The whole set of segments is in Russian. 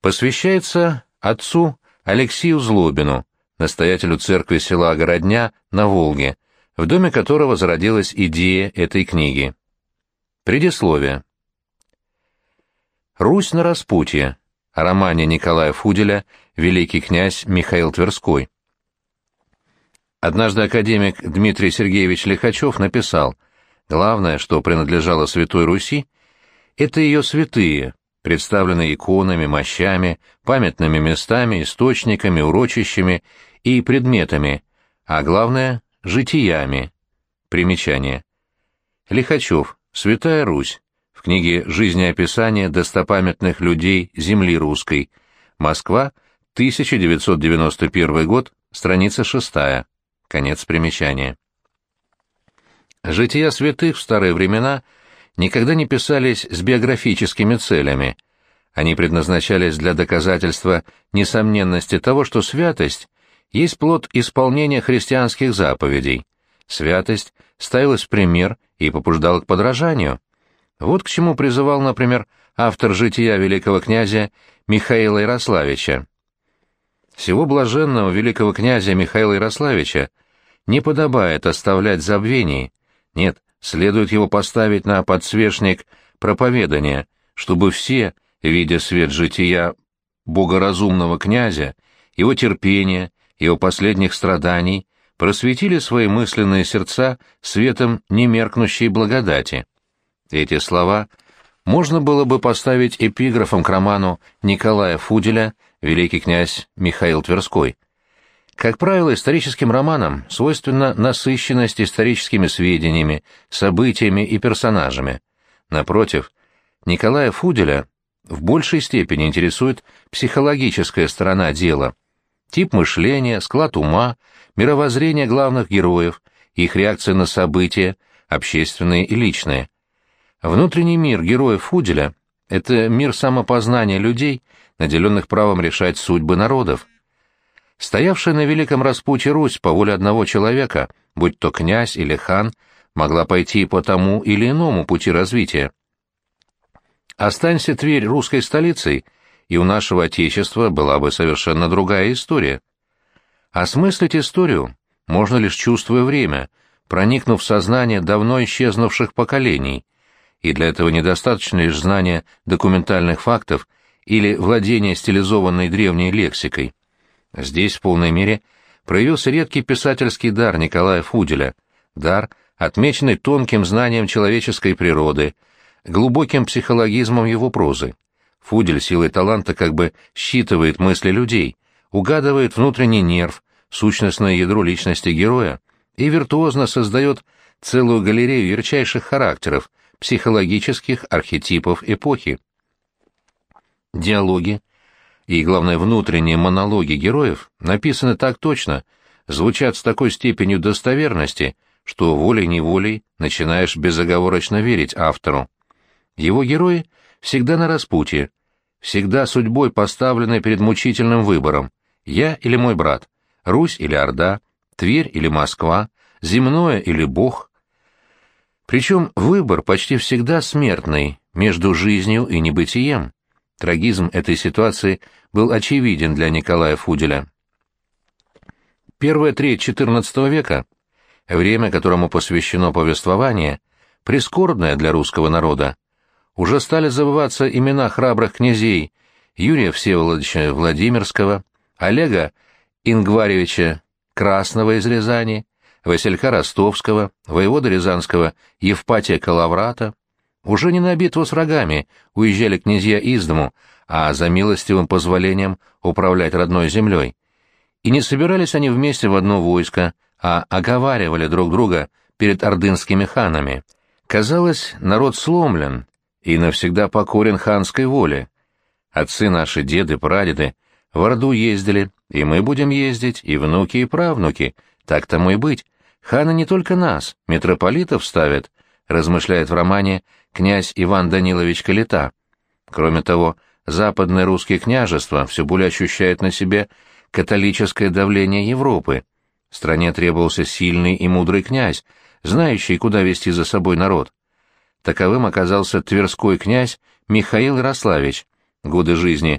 Посвящается отцу Алексею Злобину, настоятелю церкви села Городня на Волге, в доме которого зародилась идея этой книги. Предисловие. «Русь на распутье» о романе Николая Фуделя «Великий князь Михаил Тверской». Однажды академик Дмитрий Сергеевич Лихачев написал: «Главное, что принадлежало Святой Руси, это ее святые, представленные иконами, мощами, памятными местами, источниками, урочищами и предметами, а главное — житиями». Примечание. Лихачев. «Святая Русь». В книге «Жизнеописание достопамятных людей земли русской». Москва, 1991 год, страница 6. Конец примечания. Жития святых в старые времена никогда не писались с биографическими целями. Они предназначались для доказательства несомненности того, что святость есть плод исполнения христианских заповедей. Святость ставилась в пример и побуждала к подражанию. Вот к чему призывал, например, автор жития великого князя Михаила Ярославича. «Сего блаженного великого князя Михаила Ярославича не подобает оставлять в забвении, нет, следует его поставить на подсвечник проповедания, чтобы все, видя свет жития богоразумного князя, его терпения, его последних страданий, просветили свои мысленные сердца светом немеркнущей благодати». Эти слова можно было бы поставить эпиграфом к роману Николая Фуделя «Великий князь Михаил Тверской». Как правило, историческим романам свойственна насыщенность историческими сведениями, событиями и персонажами. Напротив, Николая Фуделя в большей степени интересует психологическая сторона дела, тип мышления, склад ума, мировоззрение главных героев, их реакция на события, общественные и личные. Внутренний мир героев Фуделя — это мир самопознания людей, наделенных правом решать судьбы народов. Стоявшая на великом распутье Русь по воле одного человека, будь то князь или хан, могла пойти по тому или иному пути развития. Останься Тверь русской столицей, и у нашего Отечества была бы совершенно другая история. Осмыслить историю можно лишь чувствуя время, проникнув в сознание давно исчезнувших поколений, и для этого недостаточно лишь знания документальных фактов или владения стилизованной древней лексикой. Здесь в полной мере проявился редкий писательский дар Николая Фуделя, дар, отмеченный тонким знанием человеческой природы, глубоким психологизмом его прозы. Фудель силой таланта как бы считывает мысли людей, угадывает внутренний нерв, сущностное ядро личности героя и виртуозно создает целую галерею ярчайших характеров, психологических архетипов эпохи. Диалоги и, главное, внутренние монологи героев написаны так точно, звучат с такой степенью достоверности, что волей-неволей начинаешь безоговорочно верить автору. Его герои всегда на распутье, всегда судьбой поставлены перед мучительным выбором: я или мой брат, Русь или Орда, Тверь или Москва, земное или Бог. Причем выбор почти всегда смертный, между жизнью и небытием. Трагизм этой ситуации был очевиден для Николая Фуделя. Первая треть XIV века, время, которому посвящено повествование, прискорбное для русского народа. Уже стали забываться имена храбрых князей Юрия Всеволодовича Владимирского, Олега Ингваревича Красного из Рязани, Василька Ростовского, воевода Рязанского Евпатия Калаврата. Уже не на битву с врагами уезжали князья из дому, а за милостивым позволением управлять родной землей. И не собирались они вместе в одно войско, а оговаривали друг друга перед ордынскими ханами. Казалось, народ сломлен и навсегда покорен ханской воле. Отцы наши, деды, прадеды в Орду ездили, и мы будем ездить, и внуки, и правнуки, так тому и быть. Ханы не только нас, митрополитов ставят, размышляет в романе князь Иван Данилович Калита. Кроме того, западные русские княжества все более ощущают на себе католическое давление Европы. Стране требовался сильный и мудрый князь, знающий, куда вести за собой народ. Таковым оказался тверской князь Михаил Ярославич, годы жизни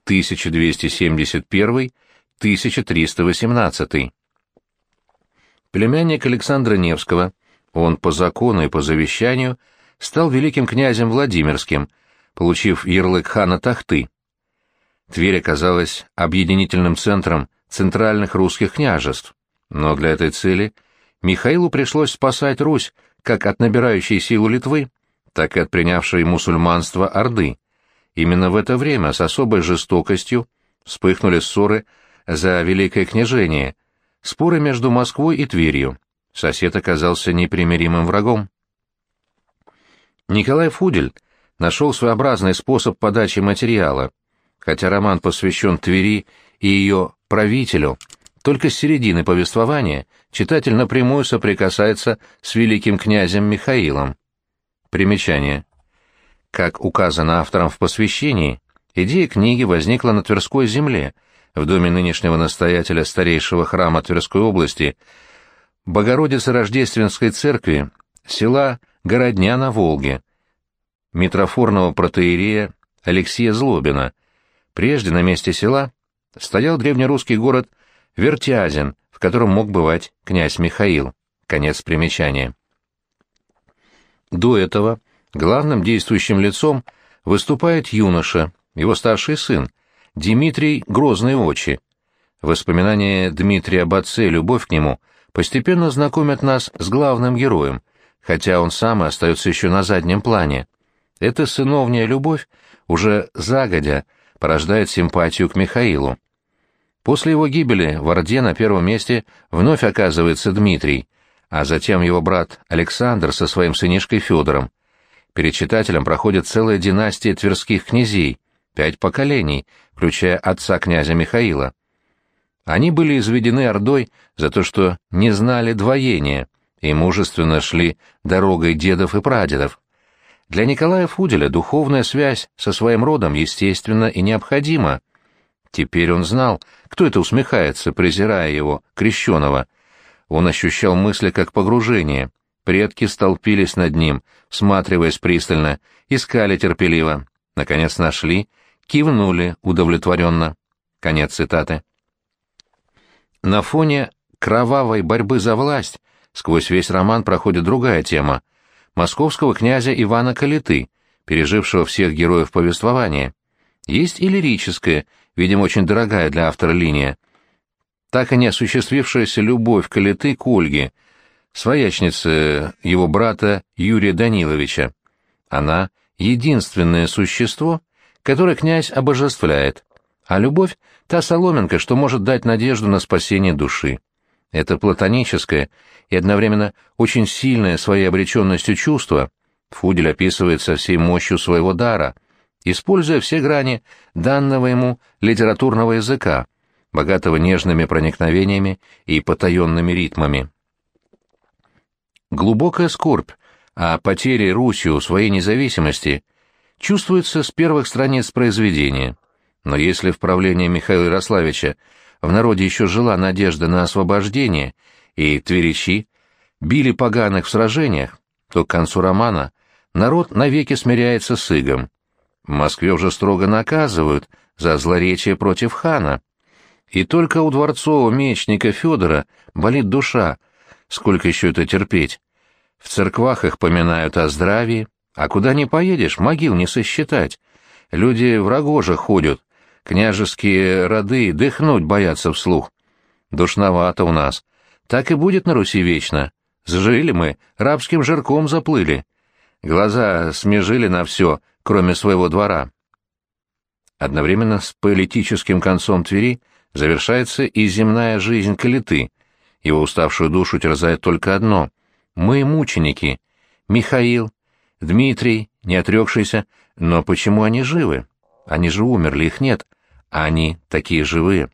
1271-1318. Племянник Александра Невского, он по закону и по завещанию стал великим князем Владимирским, получив ярлык хана Тахты. Тверь оказалась объединительным центром центральных русских княжеств, но для этой цели Михаилу пришлось спасать Русь как от набирающей силу Литвы, так и от принявшей мусульманство Орды. Именно в это время с особой жестокостью вспыхнули ссоры за Великое княжение, споры между Москвой и Тверью. Сосед оказался непримиримым врагом. Николай Фудель нашел своеобразный способ подачи материала. Хотя роман посвящен Твери и ее правителю, только с середины повествования читатель напрямую соприкасается с великим князем Михаилом. Примечание. Как указано автором в посвящении, идея книги возникла на Тверской земле, в доме нынешнего настоятеля старейшего храма Тверской области, Богородицы Рождественской церкви, села Городня на Волге, митрофорного протоиерея Алексея Злобина. Прежде на месте села стоял древнерусский город Вертязин, в котором мог бывать князь Михаил. Конец примечания. До этого главным действующим лицом выступает юноша, его старший сын, Дмитрий Грозный Очи. Воспоминания Дмитрия об отце и любовь к нему постепенно знакомят нас с главным героем, хотя он сам и остается еще на заднем плане. Эта сыновняя любовь уже загодя порождает симпатию к Михаилу. После его гибели в Орде на первом месте вновь оказывается Дмитрий, а затем его брат Александр со своим сынишкой Федором. Перед читателем проходит целая династия тверских князей, 5 поколений, включая отца князя Михаила. Они были изведены Ордой за то, что не знали двоения и мужественно шли дорогой дедов и прадедов. Для Николая Фуделя духовная связь со своим родом естественна и необходима. Теперь он знал, кто это усмехается, презирая его, крещеного. Он ощущал мысли как погружение. Предки столпились над ним, всматриваясь пристально, искали терпеливо. Наконец нашли, кивнули удовлетворенно. Конец цитаты. На фоне кровавой борьбы за власть сквозь весь роман проходит другая тема — московского князя Ивана Калиты, пережившего всех героев повествования. Есть и лирическая, видимо, очень дорогая для автора линия, так и не осуществившаяся любовь Калиты к Ольге, своячнице его брата Юрия Даниловича. Она — единственное существо, которое князь обожествляет, а любовь — та соломинка, что может дать надежду на спасение души. Это платоническое и одновременно очень сильное своей обреченностью чувство Фудель описывает со всей мощью своего дара, используя все грани данного ему литературного языка, богатого нежными проникновениями и потаенными ритмами. Глубокая скорбь о потере Русью своей независимости чувствуется с первых страниц произведения, но если в правлении Михаила Ярославича в народе еще жила надежда на освобождение, и тверичи били поганых в сражениях, то к концу романа народ навеки смиряется с игом. В Москве уже строго наказывают за злоречие против хана. И только у дворцового мечника Федора болит душа, сколько еще это терпеть. В церквах их поминают о здравии, а куда ни поедешь, могил не сосчитать. Люди в рогожах ходят, княжеские роды дыхнуть боятся вслух. Душновато у нас. Так и будет на Руси вечно. Зажили мы, рабским жирком заплыли. Глаза смежили на все, кроме своего двора. Одновременно с политическим концом Твери завершается и земная жизнь Калиты. Его уставшую душу терзает только одно — мы мученики. Михаил, Дмитрий, не отрекшийся, но почему они живы? Они же умерли, их нет. А они такие живые.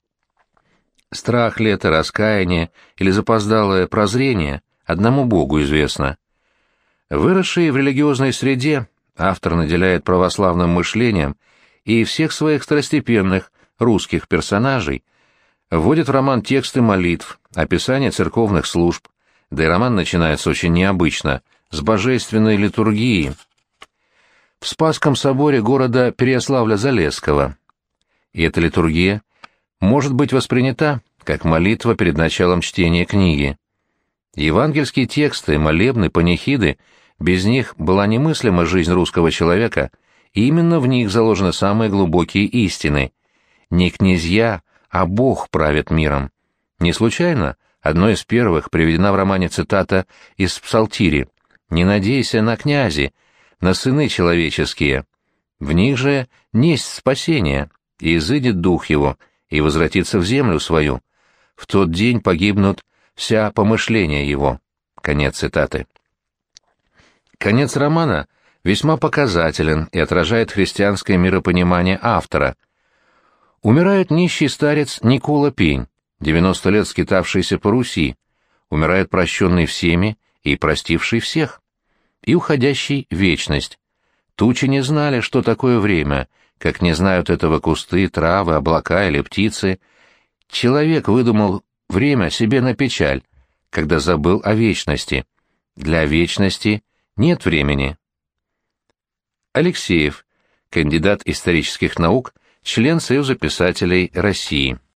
Страх ли это, раскаяние или запоздалое прозрение, одному Богу известно. Выросший в религиозной среде, автор наделяет православным мышлением и всех своих второстепенных русских персонажей вводит в роман тексты молитв, описание церковных служб, да и роман начинается очень необычно, с божественной литургии в Спасском соборе города Переяславля-Залесского. и эта литургия может быть воспринята как молитва перед началом чтения книги. Евангельские тексты, молебны, панихиды, без них была немыслима жизнь русского человека, и именно в них заложены самые глубокие истины. Не князья, а Бог правит миром. Не случайно одной из первых приведена в романе цитата из Псалтири: «Не надейся на князи, на сыны человеческие. В них же несть спасение, и изыдет дух его, и возвратится в землю свою. В тот день погибнут вся помышления его». Конец цитаты. Конец романа весьма показателен и отражает христианское миропонимание автора. Умирает нищий старец Никола Пень, 90 лет скитавшийся по Руси, умирает прощенный всеми и простивший всех, и уходящий в вечность. Тучи не знали, что такое время, как не знают этого кусты, травы, облака или птицы. Человек выдумал время себе на печаль, когда забыл о вечности. Для вечности нет времени. Алексеев, кандидат исторических наук, член Союза писателей России.